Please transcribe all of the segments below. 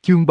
Chương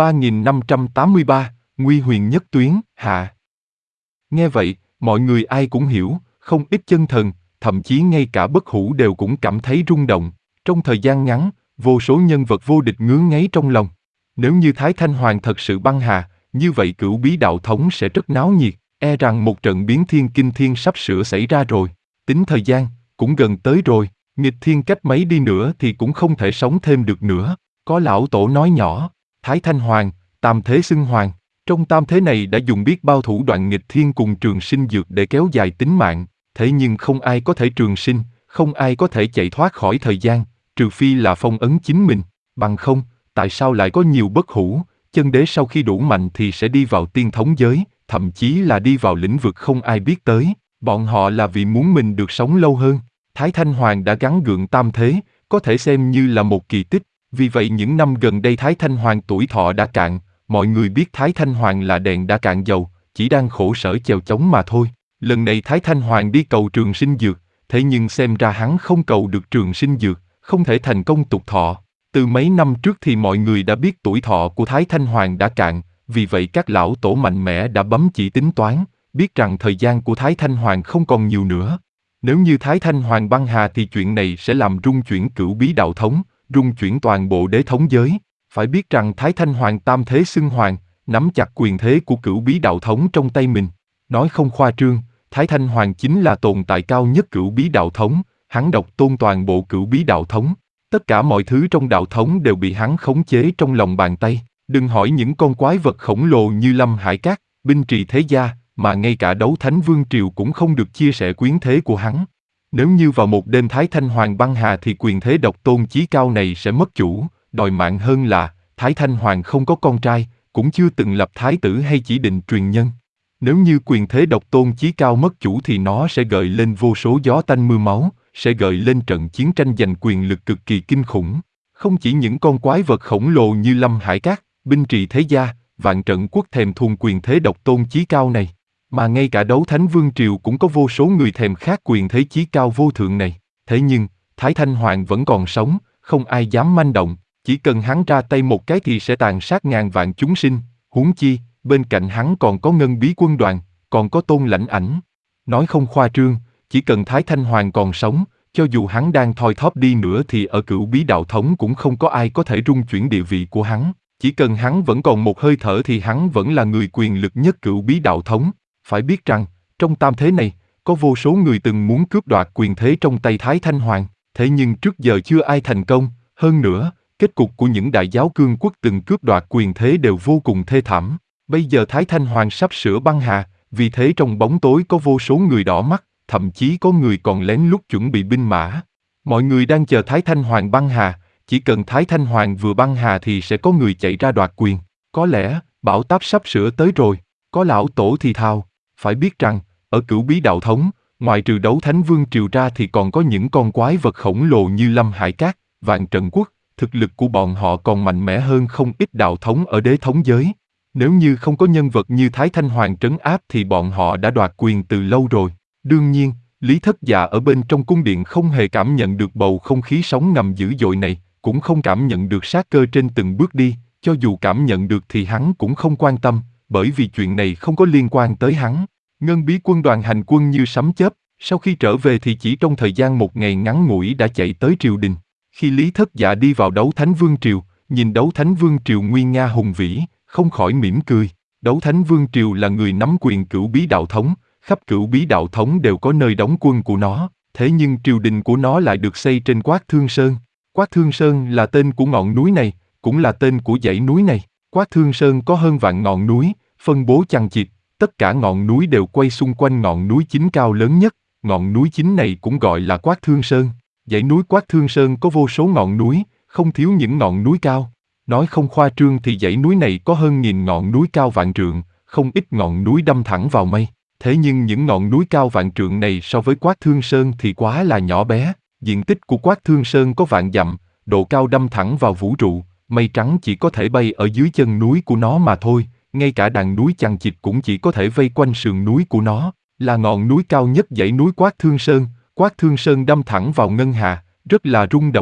3583, Nguy huyền nhất tuyến, hạ. Nghe vậy, mọi người ai cũng hiểu, không ít chân thần, thậm chí ngay cả bất hủ đều cũng cảm thấy rung động. Trong thời gian ngắn, vô số nhân vật vô địch ngứa ngáy trong lòng. Nếu như Thái Thanh Hoàng thật sự băng hà, như vậy Cửu Bí Đạo Thống sẽ rất náo nhiệt, e rằng một trận biến thiên kinh thiên sắp sửa xảy ra rồi. Tính thời gian, cũng gần tới rồi, nghịch thiên cách mấy đi nữa thì cũng không thể sống thêm được nữa. Có lão tổ nói nhỏ, Thái Thanh Hoàng, tam thế xưng hoàng. Trong tam thế này đã dùng biết bao thủ đoạn nghịch thiên cùng trường sinh dược để kéo dài tính mạng, thế nhưng không ai có thể trường sinh, không ai có thể chạy thoát khỏi thời gian, trừ phi là phong ấn chính mình, bằng không, tại sao lại có nhiều bất hủ, chân đế sau khi đủ mạnh thì sẽ đi vào tiên thống giới, thậm chí là đi vào lĩnh vực không ai biết tới, bọn họ là vì muốn mình được sống lâu hơn. Thái Thanh Hoàng đã gắng gượng tam thế, có thể xem như là một kỳ tích, vì vậy những năm gần đây Thái Thanh Hoàng tuổi thọ đã cạn. Mọi người biết Thái Thanh Hoàng là đèn đã cạn dầu, chỉ đang khổ sở chèo chống mà thôi. Lần này Thái Thanh Hoàng đi cầu trường sinh dược, thế nhưng xem ra hắn không cầu được trường sinh dược, không thể thành công tục thọ. Từ mấy năm trước thì mọi người đã biết tuổi thọ của Thái Thanh Hoàng đã cạn, vì vậy các lão tổ mạnh mẽ đã bấm chỉ tính toán, biết rằng thời gian của Thái Thanh Hoàng không còn nhiều nữa. Nếu như Thái Thanh Hoàng băng hà thì chuyện này sẽ làm rung chuyển Cửu Bí Đạo Thống, rung chuyển toàn bộ đế thống giới. Phải biết rằng Thái Thanh Hoàng tam thế xưng hoàng, nắm chặt quyền thế của Cửu Bí Đạo Thống trong tay mình. Nói không khoa trương, Thái Thanh Hoàng chính là tồn tại cao nhất Cửu Bí Đạo Thống, hắn độc tôn toàn bộ Cửu Bí Đạo Thống. Tất cả mọi thứ trong đạo thống đều bị hắn khống chế trong lòng bàn tay. Đừng hỏi những con quái vật khổng lồ như Lâm Hải Cát, Binh Trì Thế Gia, mà ngay cả Đấu Thánh Vương Triều cũng không được chia sẻ quyền thế của hắn. Nếu như vào một đêm Thái Thanh Hoàng băng hà thì quyền thế độc tôn chí cao này sẽ mất chủ. Đòi mạng hơn là, Thái Thanh Hoàng không có con trai, cũng chưa từng lập thái tử hay chỉ định truyền nhân. Nếu như quyền thế độc tôn chí cao mất chủ thì nó sẽ gợi lên vô số gió tanh mưa máu, sẽ gợi lên trận chiến tranh giành quyền lực cực kỳ kinh khủng. Không chỉ những con quái vật khổng lồ như Lâm Hải Cát, Binh Trì Thế Gia, Vạn Trận Quốc thèm thuồng quyền thế độc tôn chí cao này, mà ngay cả Đấu Thánh Vương Triều cũng có vô số người thèm khát quyền thế chí cao vô thượng này. Thế nhưng, Thái Thanh Hoàng vẫn còn sống, không ai dám manh động. Chỉ cần hắn ra tay một cái thì sẽ tàn sát ngàn vạn chúng sinh, huống chi, bên cạnh hắn còn có Ngân Bí Quân đoàn, còn có Tôn Lãnh Ảnh. Nói không khoa trương, chỉ cần Thái Thanh Hoàng còn sống, cho dù hắn đang thoi thóp đi nữa thì ở Cửu Bí Đạo Thống cũng không có ai có thể rung chuyển địa vị của hắn. Chỉ cần hắn vẫn còn một hơi thở thì hắn vẫn là người quyền lực nhất Cửu Bí Đạo Thống. Phải biết rằng, trong tam thế này, có vô số người từng muốn cướp đoạt quyền thế trong tay Thái Thanh Hoàng, thế nhưng trước giờ chưa ai thành công, hơn nữa, kết cục của những đại giáo cương quốc từng cướp đoạt quyền thế đều vô cùng thê thảm. Bây giờ Thái Thanh Hoàng sắp sửa băng hà, vì thế trong bóng tối có vô số người đỏ mắt, thậm chí có người còn lén lút chuẩn bị binh mã. Mọi người đang chờ Thái Thanh Hoàng băng hà, chỉ cần Thái Thanh Hoàng vừa băng hà thì sẽ có người chạy ra đoạt quyền. Có lẽ, bão táp sắp sửa tới rồi, có lão tổ thì thào. Phải biết rằng, ở Cửu Bí Đạo Thống, ngoài trừ Đấu Thánh Vương Triều ra thì còn có những con quái vật khổng lồ như Lâm Hải Cát, Vạn Trận Quốc. Thực lực của bọn họ còn mạnh mẽ hơn không ít đạo thống ở đế thống giới. Nếu như không có nhân vật như Thái Thanh Hoàng trấn áp thì bọn họ đã đoạt quyền từ lâu rồi. Đương nhiên, Lý Thất Dạ ở bên trong cung điện không hề cảm nhận được bầu không khí sóng ngầm dữ dội này, cũng không cảm nhận được sát cơ trên từng bước đi, cho dù cảm nhận được thì hắn cũng không quan tâm, bởi vì chuyện này không có liên quan tới hắn. Ngân Bí Quân đoàn hành quân như sấm chớp, sau khi trở về thì chỉ trong thời gian một ngày ngắn ngủi đã chạy tới triều đình. Khi Lý Thất Dạ đi vào Đấu Thánh Vương Triều, nhìn Đấu Thánh Vương Triều nguy nga hùng vĩ, không khỏi mỉm cười. Đấu Thánh Vương Triều là người nắm quyền Cửu Bí Đạo Thống, khắp Cửu Bí Đạo Thống đều có nơi đóng quân của nó, thế nhưng triều đình của nó lại được xây trên Quát Thương Sơn. Quát Thương Sơn là tên của ngọn núi này, cũng là tên của dãy núi này. Quát Thương Sơn có hơn vạn ngọn núi, phân bố chằng chịt, tất cả ngọn núi đều quay xung quanh ngọn núi chính cao lớn nhất, ngọn núi chính này cũng gọi là Quát Thương Sơn. Dãy núi Quát Thương Sơn có vô số ngọn núi, không thiếu những ngọn núi cao. Nói không khoa trương thì dãy núi này có hơn 1000 ngọn núi cao vạn trượng, không ít ngọn núi đâm thẳng vào mây. Thế nhưng những ngọn núi cao vạn trượng này so với Quát Thương Sơn thì quá là nhỏ bé. Diện tích của Quát Thương Sơn có vạn dặm, độ cao đâm thẳng vào vũ trụ, mây trắng chỉ có thể bay ở dưới chân núi của nó mà thôi, ngay cả đàn núi chằng chịt cũng chỉ có thể vây quanh sườn núi của nó, là ngọn núi cao nhất dãy núi Quát Thương Sơn. Quát Thương Sơn đâm thẳng vào ngân hà, rất là rung động.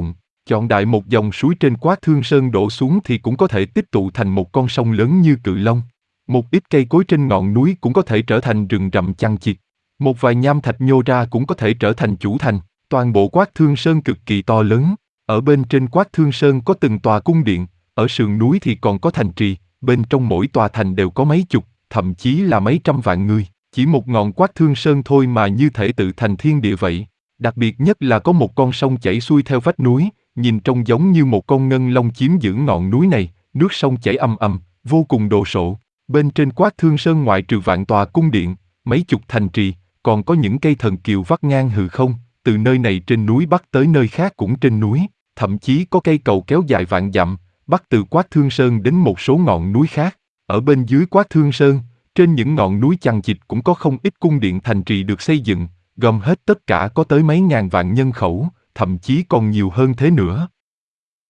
Chọn đại một dòng suối trên Quát Thương Sơn đổ xuống thì cũng có thể tích tụ thành một con sông lớn như Cự Long. Một ít cây cối trên ngọn núi cũng có thể trở thành rừng rậm chằng chịt. Một vài nham thạch nhô ra cũng có thể trở thành chủ thành. Toàn bộ Quát Thương Sơn cực kỳ to lớn. Ở bên trên Quát Thương Sơn có từng tòa cung điện, ở sườn núi thì còn có thành trì, bên trong mỗi tòa thành đều có mấy chục, thậm chí là mấy trăm vạn người. Chỉ một ngọn Quát Thương Sơn thôi mà như thể tự thành thiên địa vậy. Đặc biệt nhất là có một con sông chảy xuôi theo vách núi, nhìn trông giống như một con ngân long chiếm giữ ngọn núi này, nước sông chảy ầm ầm, vô cùng đồ sộ. Bên trên Quát Thương Sơn ngoại trừ vạn tòa cung điện, mấy chục thành trì, còn có những cây thần kiều vắt ngang hư không, từ nơi này trên núi bắc tới nơi khác cũng trên núi, thậm chí có cây cầu kéo dài vạn dặm, bắc từ Quát Thương Sơn đến một số ngọn núi khác. Ở bên dưới Quát Thương Sơn, trên những ngọn núi chằng chịt cũng có không ít cung điện thành trì được xây dựng, gom hết tất cả có tới mấy ngàn vạn nhân khẩu, thậm chí còn nhiều hơn thế nữa.